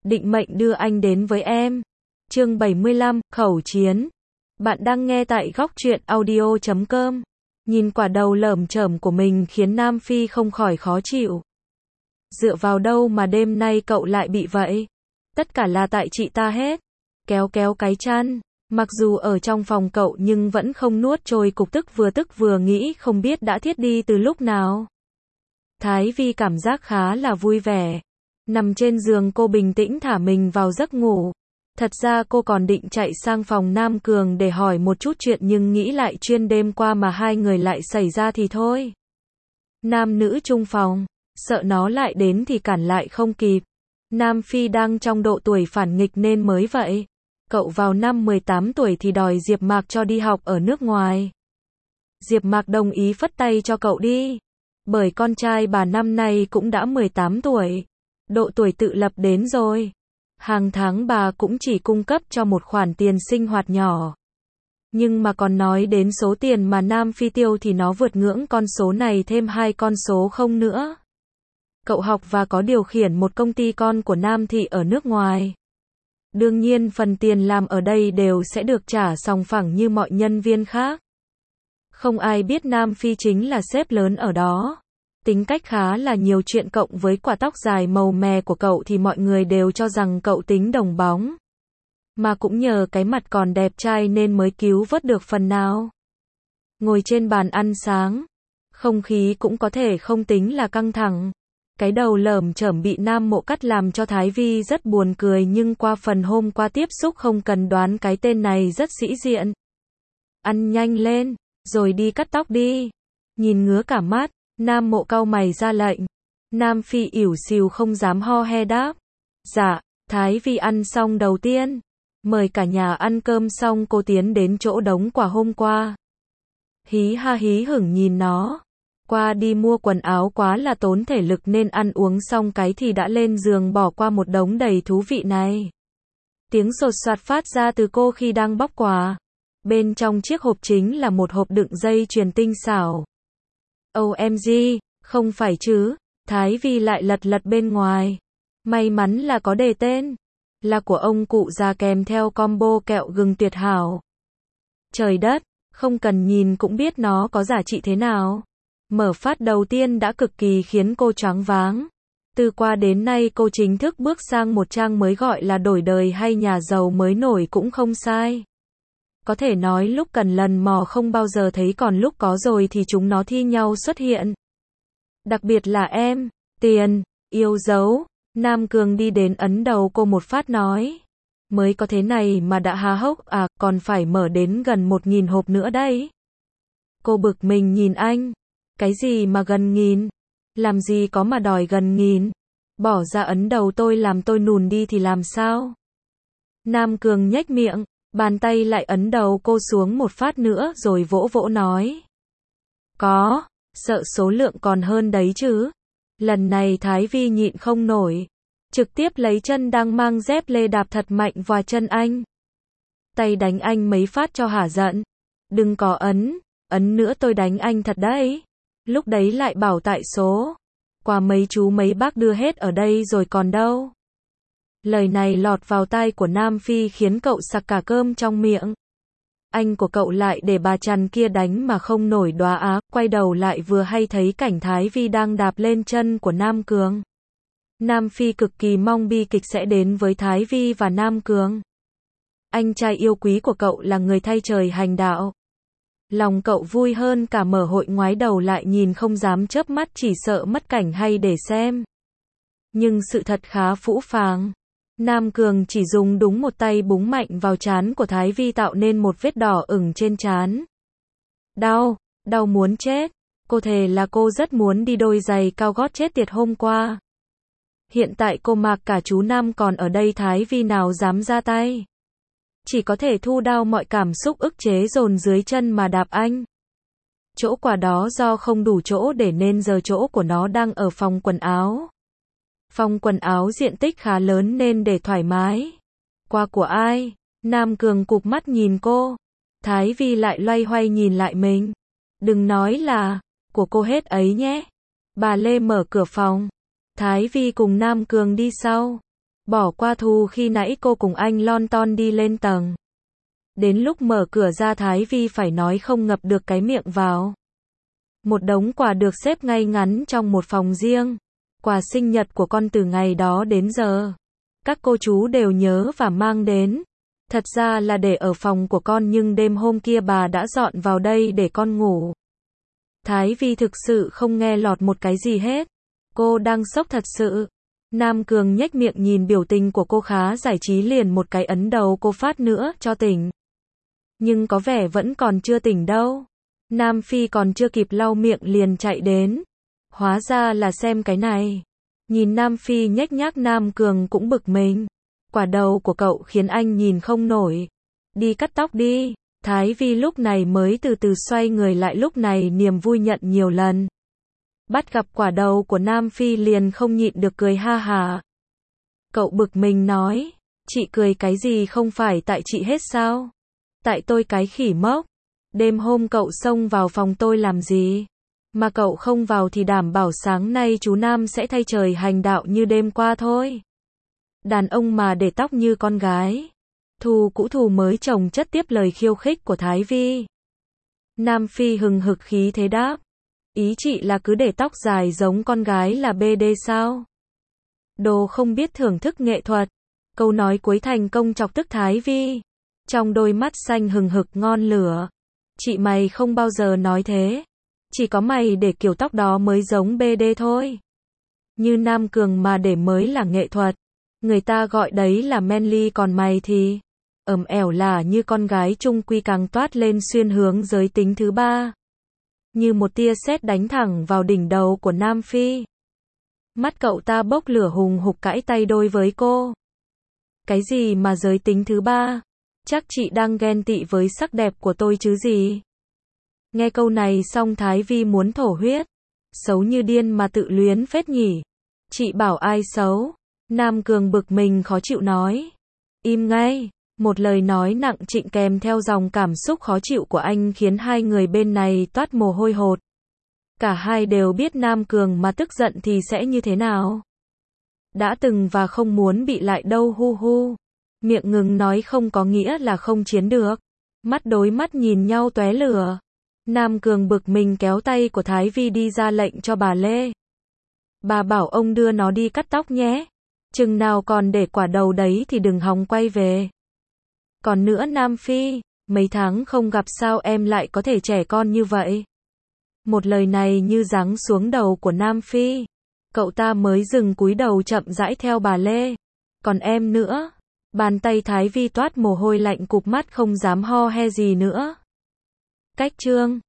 định mệnh đưa anh đến với em. Chương 75, khẩu chiến. Bạn đang nghe tại góc truyện audio.com. Nhìn quả đầu lởm chởm của mình khiến Nam Phi không khỏi khó chịu. Dựa vào đâu mà đêm nay cậu lại bị vậy? Tất cả là tại chị ta hết. Kéo kéo cái chăn. Mặc dù ở trong phòng cậu nhưng vẫn không nuốt trôi cục tức vừa nghĩ không biết đã thiết đi từ lúc nào. Thái Vi cảm giác khá là vui vẻ. Nằm trên giường cô bình tĩnh thả mình vào giấc ngủ. Thật ra cô còn định chạy sang phòng Nam Cường để hỏi một chút chuyện nhưng nghĩ lại chuyên đêm qua mà hai người lại xảy ra thì thôi. Nam nữ chung phòng, sợ nó lại đến thì cản lại không kịp. Nam Phi đang trong độ tuổi phản nghịch nên mới vậy. Cậu vào năm 18 tuổi thì đòi Diệp Mạc cho đi học ở nước ngoài. Diệp Mạc đồng ý phất tay cho cậu đi. Bởi con trai bà năm nay cũng đã 18 tuổi. Độ tuổi tự lập đến rồi. Hàng tháng bà cũng chỉ cung cấp cho một khoản tiền sinh hoạt nhỏ. Nhưng mà còn nói đến số tiền mà Nam Phi tiêu thì nó vượt ngưỡng con số này thêm hai con số không nữa. Cậu học và có điều khiển một công ty con của Nam Thị ở nước ngoài. Đương nhiên phần tiền làm ở đây đều sẽ được trả sòng phẳng như mọi nhân viên khác. Không ai biết Nam Phi chính là sếp lớn ở đó. Tính cách khá là nhiều chuyện cộng với quả tóc dài màu mè của cậu thì mọi người đều cho rằng cậu tính đồng bóng. Mà cũng nhờ cái mặt còn đẹp trai nên mới cứu vớt được phần nào. Ngồi trên bàn ăn sáng, không khí cũng có thể không tính là căng thẳng. Cái đầu lởm chởm bị Nam Mộ cắt làm cho Thái Vi rất buồn cười nhưng qua phần hôm qua tiếp xúc không cần đoán cái tên này rất sĩ diện. Ăn nhanh lên, rồi đi cắt tóc đi. Nhìn ngứa cả mắt, Nam Mộ cau mày ra lệnh. Nam Phi ỉu xìu không dám ho he đáp. Dạ, Thái Vi ăn xong đầu tiên. Mời cả nhà ăn cơm xong cô tiến đến chỗ đống quà hôm qua. Hí ha hí hửng nhìn nó. Qua đi mua quần áo quá là tốn thể lực nên ăn uống xong cái thì đã lên giường bỏ qua một đống đầy thú vị này. Tiếng sột soạt phát ra từ cô khi đang bóc quà. Bên trong chiếc hộp chính là một hộp đựng dây chuyền tinh xảo. OMG, không phải chứ, Thái Vi lại lật bên ngoài. May mắn là có đề tên. Là của ông cụ già kèm theo combo kẹo gừng tuyệt hảo. Trời đất, không cần nhìn cũng biết nó có giá trị thế nào. Mở phát đầu tiên đã cực kỳ khiến cô choáng váng. Từ qua đến nay cô chính thức bước sang một trang mới gọi là đổi đời hay nhà giàu mới nổi cũng không sai. Có thể nói lúc cần lần mò không bao giờ thấy còn lúc có rồi thì chúng nó thi nhau xuất hiện. Đặc biệt là em, tiền, yêu dấu. Nam Cường đi đến ấn đầu cô một phát nói. Mới có thế này mà đã há hốc à, còn phải mở đến gần 1.000 hộp nữa đấy. Cô bực mình nhìn anh. Cái gì mà gần nghìn? Làm gì có mà đòi gần nghìn? Bỏ ra ấn đầu tôi làm tôi nùn đi thì làm sao? Nam Cường nhếch miệng, bàn tay lại ấn đầu cô xuống một phát nữa rồi vỗ vỗ nói. Có, sợ số lượng còn hơn đấy chứ. Lần này Thái Vi nhịn không nổi. Trực tiếp lấy chân đang mang dép lê đạp thật mạnh vào chân anh. Tay đánh anh mấy phát cho hả giận. Đừng có ấn nữa tôi đánh anh thật đấy. Lúc đấy lại bảo tại số. Quà mấy chú mấy bác đưa hết ở đây rồi còn đâu. Lời này lọt vào tai của Nam Phi khiến cậu sặc cả cơm trong miệng. Anh của cậu lại để bà chằn kia đánh mà không nổi đoá á, quay đầu lại vừa hay thấy cảnh Thái Vi đang đạp lên chân của Nam Cường. Nam Phi cực kỳ mong bi kịch sẽ đến với Thái Vi và Nam Cường. Anh trai yêu quý của cậu là người thay trời hành đạo. Lòng cậu vui hơn cả mở hội ngoái đầu lại nhìn không dám chớp mắt chỉ sợ mất cảnh hay để xem. Nhưng sự thật khá phũ phàng. Nam Cường chỉ dùng đúng một tay búng mạnh vào trán của Thái Vi tạo nên một vết đỏ ửng trên trán. Đau muốn chết. Cô thề là cô rất muốn đi đôi giày cao gót chết tiệt hôm qua. Hiện tại cô mặc cả chú Nam còn ở đây Thái Vi nào dám ra tay. Chỉ có thể thu đao mọi cảm xúc ức chế dồn dưới chân mà đạp anh. Chỗ quà đó do không đủ chỗ để nên giờ chỗ của nó đang ở phòng quần áo. Phòng quần áo diện tích khá lớn nên để thoải mái. Quà của ai? Nam Cường cụp mắt nhìn cô. Thái Vi lại loay hoay nhìn lại mình. Đừng nói là của cô hết ấy nhé. Bà Lê mở cửa phòng. Thái Vi cùng Nam Cường đi sau. Bỏ qua Thu khi nãy cô cùng anh lon ton đi lên tầng. Đến lúc mở cửa ra Thái Vi phải nói không ngập được cái miệng vào. Một đống quà được xếp ngay ngắn trong một phòng riêng. Quà sinh nhật của con từ ngày đó đến giờ. Các cô chú đều nhớ và mang đến. Thật ra là để ở phòng của con nhưng đêm hôm kia bà đã dọn vào đây để con ngủ. Thái Vi thực sự không nghe lọt một cái gì hết. Cô đang sốc thật sự. Nam Cường nhếch miệng nhìn biểu tình của cô khá giải trí liền một cái ấn đầu cô phát nữa cho tỉnh. Nhưng có vẻ vẫn còn chưa tỉnh đâu. Nam Phi còn chưa kịp lau miệng liền chạy đến. Hóa ra là xem cái này. Nhìn Nam Phi nhếch nhác Nam Cường cũng bực mình. Quả đầu của cậu khiến anh nhìn không nổi. Đi cắt tóc đi. Thái Vi lúc này mới từ từ xoay người lại lúc này niềm vui nhận nhiều lần. Bắt gặp quả đầu của Nam Phi liền không nhịn được cười ha hả. Cậu bực mình nói. Chị cười cái gì không phải tại chị hết sao? Tại tôi cái khỉ mốc. Đêm hôm cậu xông vào phòng tôi làm gì? Mà cậu không vào thì đảm bảo sáng nay chú Nam sẽ thay trời hành đạo như đêm qua thôi. Đàn ông mà để tóc như con gái. Thù cũ thù mới chồng chất tiếp lời khiêu khích của Thái Vi. Nam Phi hừng hực khí thế đáp. Ý chị là cứ để tóc dài giống con gái là BD sao? Đồ không biết thưởng thức nghệ thuật. Câu nói cuối thành công chọc tức Thái Vi. Trong đôi mắt xanh hừng hực ngon lửa. Chị mày không bao giờ nói thế. Chỉ có mày để kiểu tóc đó mới giống BD thôi. Như Nam Cường mà để mới là nghệ thuật. Người ta gọi đấy là manly còn mày thì ẩm ẻo là như con gái trung quy càng toát lên xuyên hướng giới tính thứ ba. Như một tia sét đánh thẳng vào đỉnh đầu của Nam Phi. Mắt cậu ta bốc lửa hùng hục cãi tay đôi với cô. Cái gì mà giới tính thứ ba? Chắc chị đang ghen tị với sắc đẹp của tôi chứ gì? Nghe câu này xong Thái Vi muốn thổ huyết. Xấu như điên mà tự luyến phết nhỉ. Chị bảo ai xấu? Nam Cường bực mình khó chịu nói. Im ngay. Một lời nói nặng trĩu kèm theo dòng cảm xúc khó chịu của anh khiến hai người bên này toát mồ hôi hột. Cả hai đều biết Nam Cường mà tức giận thì sẽ như thế nào. Đã từng và không muốn bị lại đâu hu hu. Miệng ngừng nói không có nghĩa là không chiến được. Mắt đối mắt nhìn nhau tóe lửa. Nam Cường bực mình kéo tay của Thái Vi đi ra lệnh cho bà Lê. Bà bảo ông đưa nó đi cắt tóc nhé. Chừng nào còn để quả đầu đấy thì đừng hòng quay về. Còn nữa Nam Phi, mấy tháng không gặp sao em lại có thể trẻ con như vậy. Một lời này như giáng xuống đầu của Nam Phi. Cậu ta mới dừng cúi đầu chậm rãi theo bà Lê. Còn em nữa. Bàn tay Thái Vi toát mồ hôi lạnh cụp mắt không dám ho he gì nữa. Cách chương